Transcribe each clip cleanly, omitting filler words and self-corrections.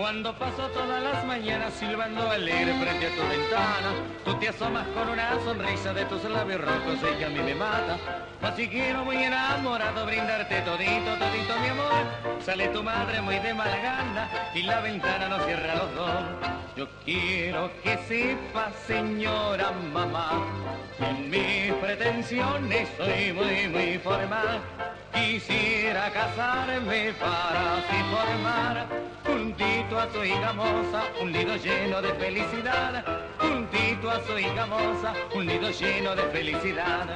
Cuando paso todas las mañanas silbando alegre frente a tu ventana, tú te asomas con una sonrisa de tus labios rojos y que a mí me mata. Así quiero muy enamorado brindarte todito, todito mi amor. Sale tu madre muy de mala gana y la ventana nos cierra los dos. Yo quiero que sepa, señora mamá, que en mis pretensiones soy muy formal. Quisiera casarme para así formar juntito a su hija moza un nido lleno de felicidad. Juntito a su hija moza un nido lleno de felicidad.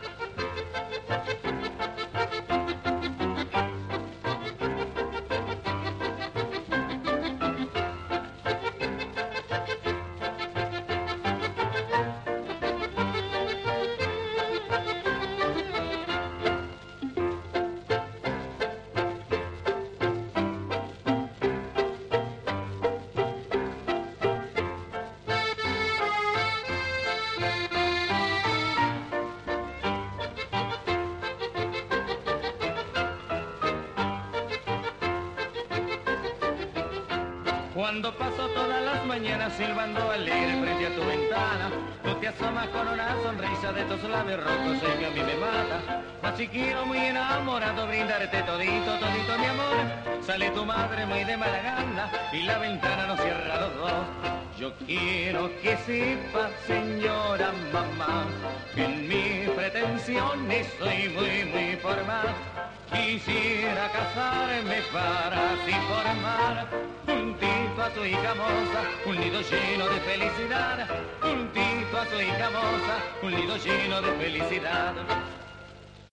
Cuando paso todas las mañanas silbando alegre frente a tu ventana, tú te asomas con una sonrisa de tus labios rojos y que a mí me mata. Así quiero muy enamorado brindarte todito, todito mi amor. Sale tu madre muy de mala gana y la ventana nos cierra los dos. Yo quiero que sepa, señora mamá, que en mis pretensiones soy muy formal. Quisiera casarme para así formar juntito a tu hija moza un nido lleno de felicidad. Juntito a tu hija moza un nido lleno de felicidad.